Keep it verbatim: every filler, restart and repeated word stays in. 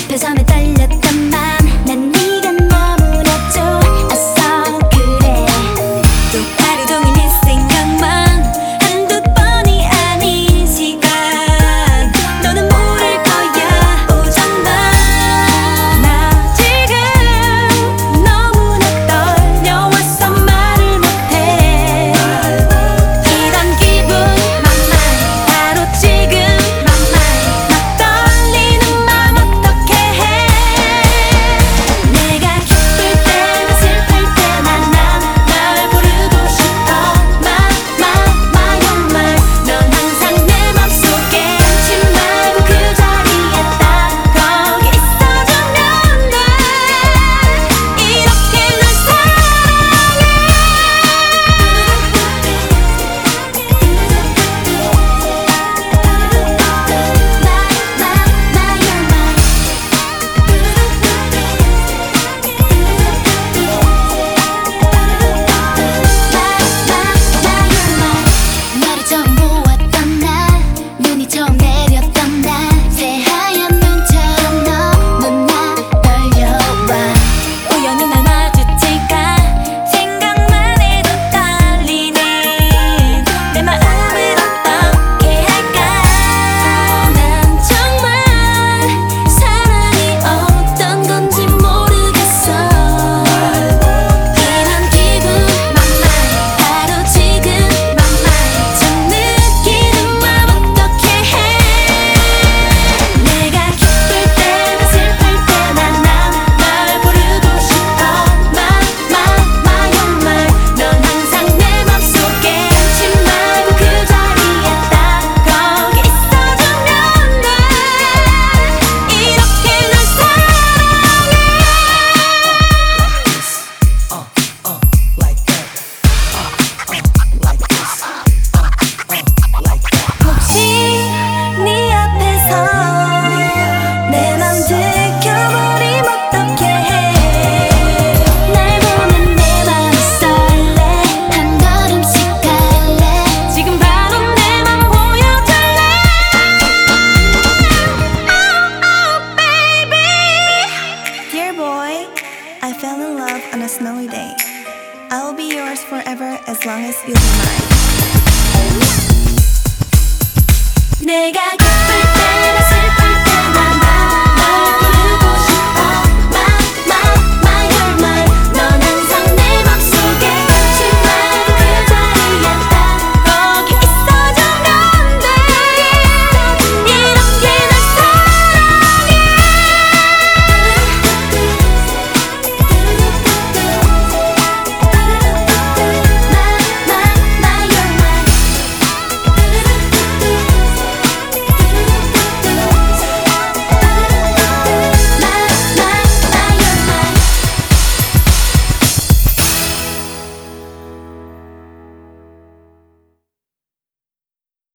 앞에서 매달렸던 맘 난 네가 너무나 좋았어 그래 또 하루 종일 네 생각만 한두 번이 아닌 시간 너는 모를 거야 오전만 나 지금 너무나 떨려와서 말을 못해 이런 기분 맘말 바로 지금 맘말 막 떨리는 맘 어떻게 해 내가 기쁠 때나 슬플 때나 난 널 부르고 싶어 My my my oh my 넌 항상 내 맘속에 끊지 말고 그 자리에 딱 거기 있어주면 돼 이렇게 널 너를 처음 보았던 날 눈이 처음 내렸던 날 새하얀 눈처럼 너무나 떨려와 우연히 날 마주칠까 생각만 해도 떨리네 내 마음을 어떻게 할까 난 정말 사랑이 어떤 건지 모르겠어 이런 기분 맘말 바로 지금 맘말 좀 느끼는 맘 어떻게 해 내가 기쁠 때나 슬플 때나 난 널 부르고 싶어 My my my oh my 넌 항상 내 맘속에 끊지 말고 그 자리에 딱 거기 있어주면 돼 이렇게 널 혹시 네 앞에서 내 맘 들켜버리면 어떡해 날 보면 내 맘이 설레 한 걸음씩 갈래 지금 바로 내 맘 보여줄래 Oh oh baby Dear boy, I fell in love on a snowy day. I will be yours forever as long as you'll be mine. 내가 기쁠 때나